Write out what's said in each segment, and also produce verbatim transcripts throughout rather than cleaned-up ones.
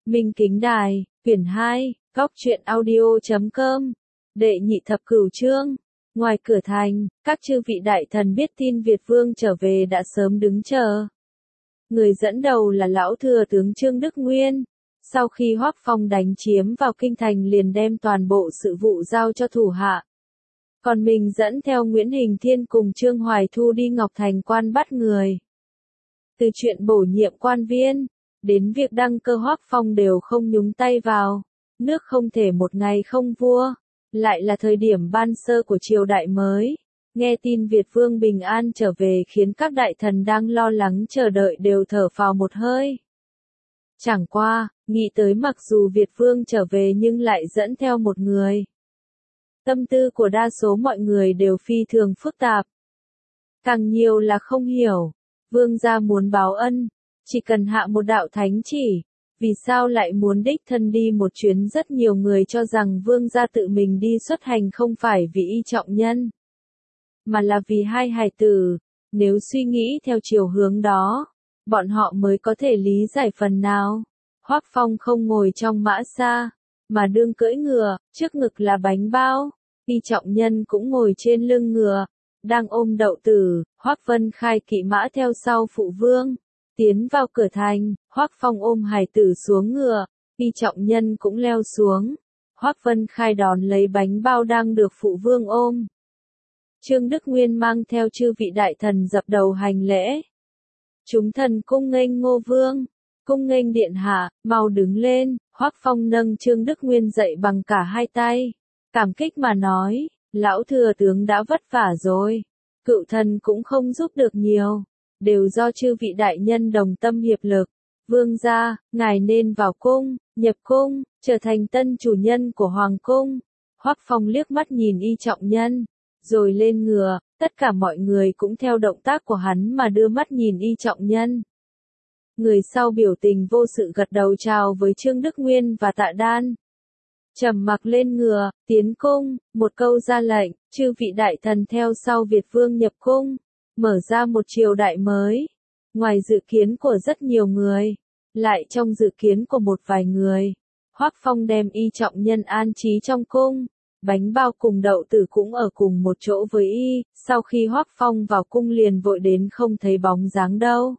Minh Kính Đài, quyển hai, góc truyện audio chấm com, đệ nhị thập cửu chương. Ngoài cửa thành, các chư vị đại thần biết tin Việt Vương trở về đã sớm đứng chờ. Người dẫn đầu là lão thừa tướng Trương Đức Nguyên. Sau khi Hoắc Phong đánh chiếm vào kinh thành liền đem toàn bộ sự vụ giao cho thủ hạ. Còn mình dẫn theo Nguyễn Hình Thiên cùng Trương Hoài Thu đi Ngọc Thành quan bắt người. Từ chuyện bổ nhiệm quan viên, đến việc đăng cơ Hoắc Phong đều không nhúng tay vào. Nước không thể một ngày không vua. Lại là thời điểm ban sơ của triều đại mới. Nghe tin Việt Vương bình an trở về khiến các đại thần đang lo lắng chờ đợi đều thở phào một hơi. Chẳng qua, nghĩ tới mặc dù Việt Vương trở về nhưng lại dẫn theo một người. Tâm tư của đa số mọi người đều phi thường phức tạp. Càng nhiều là không hiểu. Vương gia muốn báo ân, chỉ cần hạ một đạo thánh chỉ. Vì sao lại muốn đích thân đi một chuyến? Rất nhiều người cho rằng vương gia tự mình đi xuất hành không phải vì y trọng nhân, mà là vì hai hài tử. Nếu suy nghĩ theo chiều hướng đó, bọn họ mới có thể lý giải phần nào. Hoắc Phong không ngồi trong mã xa, mà đương cưỡi ngựa, trước ngực là bánh bao. Y trọng nhân cũng ngồi trên lưng ngựa, đang ôm đậu tử. Hoắc Vân Khai kỵ mã theo sau phụ vương. Tiến vào cửa thành, Hoắc Phong ôm hài tử xuống ngựa, Y trọng nhân cũng leo xuống. Hoắc Vân Khai đón lấy bánh bao đang được phụ vương ôm. Trương Đức Nguyên mang theo chư vị đại thần dập đầu hành lễ. Chúng thần cung nghênh Ngô Vương, cung nghênh điện hạ, mau đứng lên. Hoắc Phong nâng Trương Đức Nguyên dậy bằng cả hai tay, cảm kích mà nói, lão thừa tướng đã vất vả rồi, cựu thần cũng không giúp được nhiều. Đều do chư vị đại nhân đồng tâm hiệp lực. Vương gia, ngài nên vào cung, nhập cung, trở thành tân chủ nhân của hoàng cung. Hoắc Phong liếc mắt nhìn Y trọng nhân, rồi lên ngựa. Tất cả mọi người cũng theo động tác của hắn mà đưa mắt nhìn Y trọng nhân. Người sau biểu tình vô sự gật đầu chào với Trương Đức Nguyên và Tạ Đan. Trầm mặc lên ngựa, tiến cung, một câu ra lệnh, chư vị đại thần theo sau Việt Vương nhập cung. Mở ra một triều đại mới. Ngoài dự kiến của rất nhiều người, lại trong dự kiến của một vài người, Hoắc Phong đem Y trọng nhân an trí trong cung. Bánh bao cùng đậu tử cũng ở cùng một chỗ với Y. Sau khi Hoắc Phong vào cung liền vội đến không thấy bóng dáng đâu.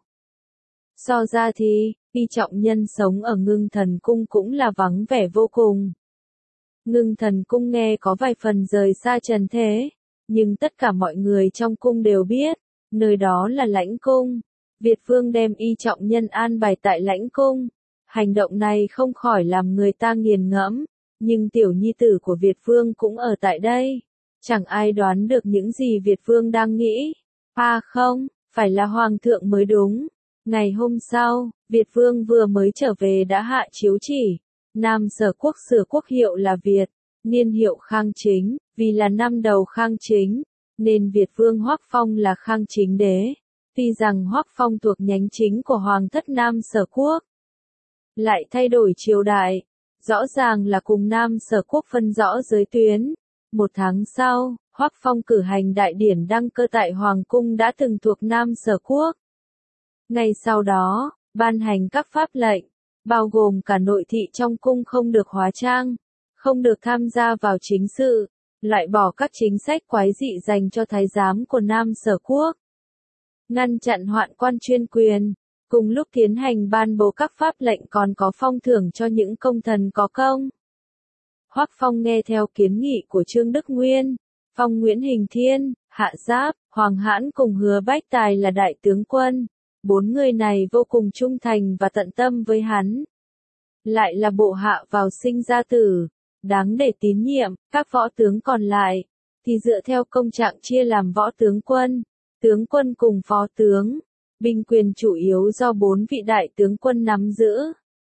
So ra thì, Y trọng nhân sống ở Ngưng Thần Cung cũng là vắng vẻ vô cùng. Ngưng Thần Cung nghe có vài phần rời xa trần thế, nhưng tất cả mọi người trong cung đều biết. Nơi đó là lãnh cung. Việt Vương đem Y trọng nhân an bài tại lãnh cung. Hành động này không khỏi làm người ta nghiền ngẫm. Nhưng tiểu nhi tử của Việt Vương cũng ở tại đây. Chẳng ai đoán được những gì Việt Vương đang nghĩ. À không, phải là Hoàng thượng mới đúng. Ngày hôm sau, Việt Vương vừa mới trở về đã hạ chiếu chỉ. Nam Sở Quốc sửa quốc hiệu là Việt, niên hiệu Khang Chính, vì là năm đầu Khang Chính. Nên Việt Vương Hoắc Phong là Khang Chính đế. Tuy rằng Hoắc Phong thuộc nhánh chính của Hoàng thất Nam Sở Quốc, lại thay đổi triều đại, rõ ràng là cùng Nam Sở Quốc phân rõ giới tuyến. Một tháng sau, Hoắc Phong cử hành đại điển đăng cơ tại Hoàng cung đã từng thuộc Nam Sở Quốc. Ngay sau đó, ban hành các pháp lệnh, bao gồm cả nội thị trong cung không được hóa trang, không được tham gia vào chính sự. Loại bỏ các chính sách quái dị dành cho thái giám của Nam Sở Quốc. Ngăn chặn hoạn quan chuyên quyền. Cùng lúc tiến hành ban bố các pháp lệnh còn có phong thưởng cho những công thần có công. Hoắc Phong nghe theo kiến nghị của Trương Đức Nguyên, phong Nguyễn Hình Thiên, Hạ Giáp, Hoàng Hãn cùng Hứa Bách Tài là đại tướng quân. Bốn người này vô cùng trung thành và tận tâm với hắn. Lại là bộ hạ vào sinh ra tử. Đáng để tín nhiệm. Các võ tướng còn lại, thì dựa theo công trạng chia làm võ tướng quân, tướng quân cùng phó tướng. Binh quyền chủ yếu do bốn vị đại tướng quân nắm giữ.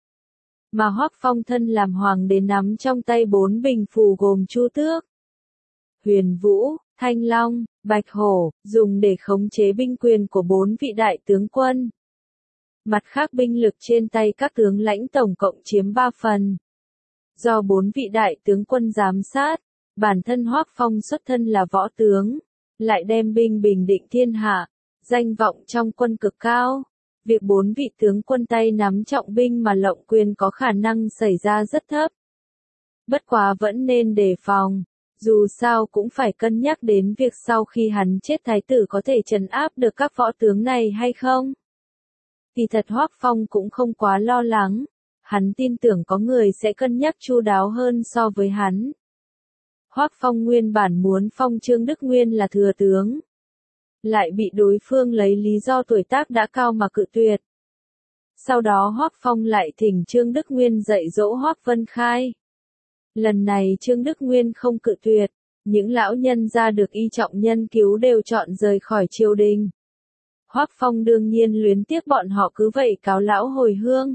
Mà Hoắc Phong thân làm hoàng đế nắm trong tay bốn bình phù gồm Chu Tước, Huyền Vũ, Thanh Long, Bạch Hổ, dùng để khống chế binh quyền của bốn vị đại tướng quân. Mặt khác binh lực trên tay các tướng lãnh tổng cộng chiếm ba phần. Do bốn vị đại tướng quân giám sát, bản thân Hoắc Phong xuất thân là võ tướng, lại đem binh bình định thiên hạ, danh vọng trong quân cực cao. việc bốn vị tướng quân tay nắm trọng binh mà lộng quyền có khả năng xảy ra rất thấp. Bất quá vẫn nên đề phòng, dù sao cũng phải cân nhắc đến việc sau khi hắn chết thái tử có thể trấn áp được các võ tướng này hay không. Kỳ thật Hoắc Phong cũng không quá lo lắng, hắn tin tưởng có người sẽ cân nhắc chu đáo hơn so với hắn. Hoắc Phong nguyên bản muốn phong Trương Đức Nguyên là thừa tướng, lại bị đối phương lấy lý do tuổi tác đã cao mà cự tuyệt. Sau đó Hoắc Phong lại thỉnh Trương Đức Nguyên dạy dỗ Hoắc Vân Khai. Lần này Trương Đức Nguyên không cự tuyệt, những lão nhân gia được Y Trọng Nhân cứu đều chọn rời khỏi triều đình. Hoắc Phong đương nhiên luyến tiếc bọn họ cứ vậy cáo lão hồi hương.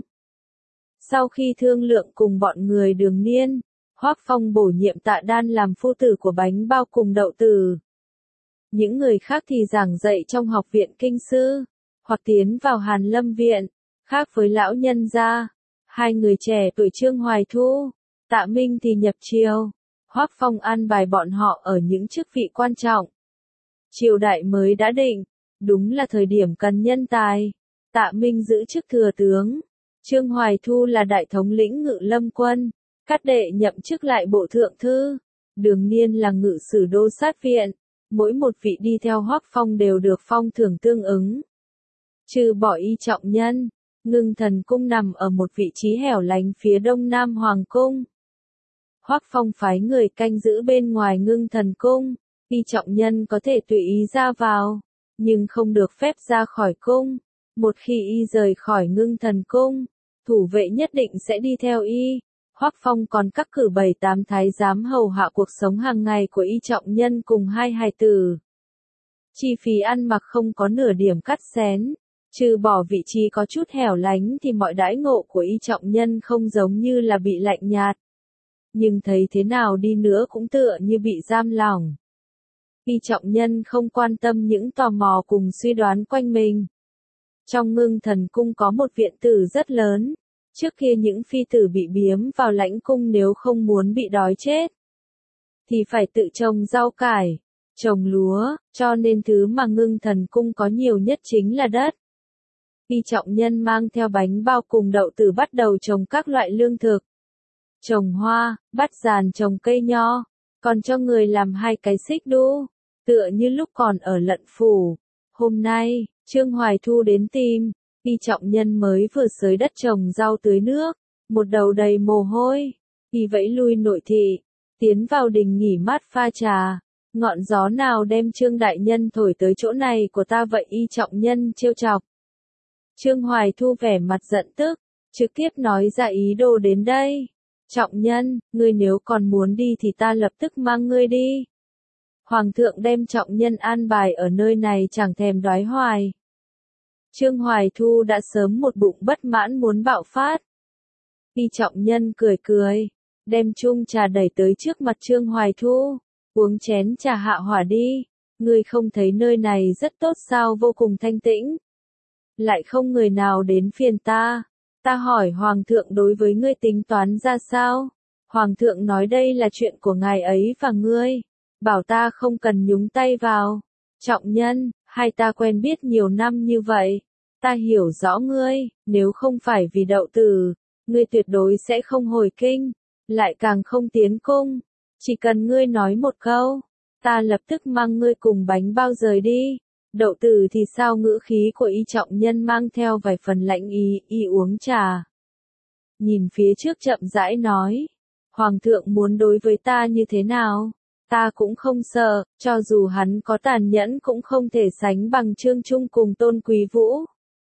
Sau khi thương lượng cùng bọn người Đường Niên, Hoắc Phong bổ nhiệm Tạ Đan làm phu tử của Bánh Bao cùng Đậu Tử. Những người khác thì giảng dạy trong học viện kinh sư, hoặc tiến vào Hàn Lâm viện. Khác với lão nhân gia, hai người trẻ tuổi Trương Hoài Thu, Tạ Minh thì nhập triều. Hoắc Phong an bài bọn họ ở những chức vị quan trọng. Triều đại mới đã định, đúng là thời điểm cần nhân tài. Tạ Minh giữ chức thừa tướng, Trương Hoài Thu là đại thống lĩnh Ngự Lâm quân, Cát Đệ nhậm chức lại bộ thượng thư, Đường Niên là ngự sử đô sát viện. Mỗi một vị đi theo Hoắc Phong đều được phong thưởng tương ứng. Trừ bỏ Y Trọng Nhân, Ngưng Thần cung nằm ở một vị trí hẻo lánh phía đông nam hoàng cung. Hoắc Phong phái người canh giữ bên ngoài Ngưng Thần cung, Y Trọng Nhân có thể tùy ý ra vào, nhưng không được phép ra khỏi cung. Một khi y rời khỏi Ngưng Thần cung, thủ vệ nhất định sẽ đi theo y. Hoắc Phong còn cắt cử bảy tám thái giám hầu hạ cuộc sống hàng ngày của Y Trọng Nhân cùng hai hài tử. Chi phí ăn mặc không có nửa điểm cắt xén, trừ bỏ vị trí có chút hẻo lánh thì mọi đãi ngộ của Y Trọng Nhân không giống như là bị lạnh nhạt. Nhưng thấy thế nào đi nữa cũng tựa như bị giam lỏng. Y Trọng Nhân không quan tâm những tò mò cùng suy đoán quanh mình. Trong Ngưng Thần cung có một viện tử rất lớn. Trước kia những phi tử bị biếm vào lãnh cung nếu không muốn bị đói chết, thì phải tự trồng rau cải, trồng lúa, cho nên thứ mà Ngưng Thần cung có nhiều nhất chính là đất. Y Trọng Nhân mang theo Bánh Bao cùng Đậu Tử bắt đầu trồng các loại lương thực. Trồng hoa, bắt giàn trồng cây nho, còn cho người làm hai cái xích đu, tựa như lúc còn ở Lận phủ. Hôm nay, Trương Hoài Thu đến tìm. Y Trọng Nhân mới vừa xới đất trồng rau tưới nước, một đầu đầy mồ hôi, y vẫy lui nội thị, tiến vào đình nghỉ mát pha trà. Ngọn gió nào đem Trương đại nhân thổi tới chỗ này của ta vậy? Y Trọng Nhân trêu chọc. Trương Hoài Thu vẻ mặt giận tức, trực tiếp nói ra ý đồ đến đây. Trọng Nhân, ngươi nếu còn muốn đi thì ta lập tức mang ngươi đi. Hoàng thượng đem Trọng Nhân an bài ở nơi này chẳng thèm đoái hoài. Trương Hoài Thu đã sớm một bụng bất mãn muốn bạo phát. Y Trọng Nhân cười cười, đem chung trà đẩy tới trước mặt Trương Hoài Thu, uống chén trà hạ hỏa đi, ngươi không thấy nơi này rất tốt sao, vô cùng thanh tĩnh. Lại không người nào đến phiền ta, ta hỏi Hoàng thượng đối với ngươi tính toán ra sao? Hoàng thượng nói đây là chuyện của ngài ấy và ngươi, bảo ta không cần nhúng tay vào. Trọng Nhân, hai ta quen biết nhiều năm như vậy, ta hiểu rõ ngươi, nếu không phải vì Đậu Tử, ngươi tuyệt đối sẽ không hồi kinh, lại càng không tiến cung. Chỉ cần ngươi nói một câu, ta lập tức mang ngươi cùng Bánh Bao rời đi. Đậu Tử thì sao? Ngữ khí của Y Trọng Nhân mang theo vài phần lạnh ý, y uống trà. Nhìn phía trước chậm rãi nói, Hoàng thượng muốn đối với ta như thế nào? Ta cũng không sợ, cho dù hắn có tàn nhẫn cũng không thể sánh bằng Trương Trung cùng Tôn Quý Vũ.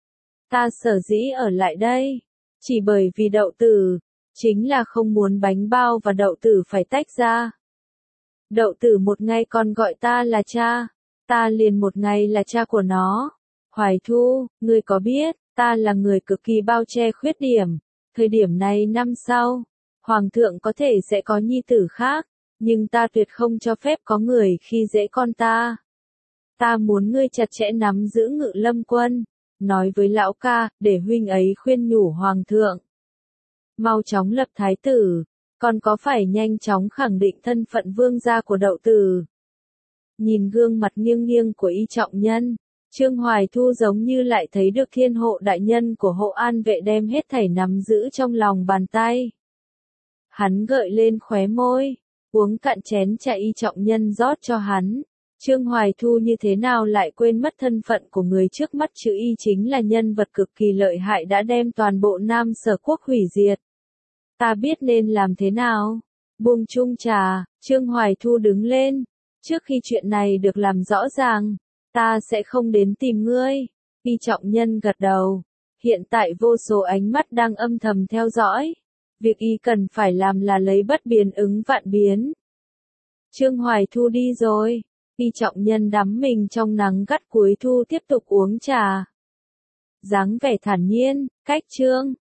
Ta sở dĩ ở lại đây, chỉ bởi vì Đậu Tử, chính là không muốn Bánh Bao và Đậu Tử phải tách ra. Đậu Tử một ngày còn gọi ta là cha, ta liền một ngày là cha của nó. Hoài Thu, ngươi có biết, ta là người cực kỳ bao che khuyết điểm, thời điểm này năm sau, Hoàng thượng có thể sẽ có nhi tử khác. Nhưng ta tuyệt không cho phép có người khi dễ con ta. Ta muốn ngươi chặt chẽ nắm giữ Ngự Lâm quân, nói với lão ca, để huynh ấy khuyên nhủ Hoàng thượng. Mau chóng lập thái tử, còn có phải nhanh chóng khẳng định thân phận vương gia của Đậu Tử. Nhìn gương mặt nghiêng nghiêng của Y Trọng Nhân, Trương Hoài Thu giống như lại thấy được thiên hộ đại nhân của hộ an vệ đem hết thảy nắm giữ trong lòng bàn tay. Hắn gợi lên khóe môi, uống cạn chén trà Y Trọng Nhân rót cho hắn. Trương Hoài Thu như thế nào lại quên mất thân phận của người trước mắt chứ Y chính là nhân vật cực kỳ lợi hại đã đem toàn bộ Nam Sở Quốc hủy diệt. Ta biết nên làm thế nào. Buông chung trà, Trương Hoài Thu đứng lên. Trước khi chuyện này được làm rõ ràng, ta sẽ không đến tìm ngươi. Y Trọng Nhân gật đầu. Hiện tại vô số ánh mắt đang âm thầm theo dõi. Việc y cần phải làm là lấy bất biến ứng vạn biến. Trương Hoài Thu đi rồi. Y Trọng Nhân đắm mình trong nắng gắt cuối thu tiếp tục uống trà. Dáng vẻ thản nhiên, cách Trương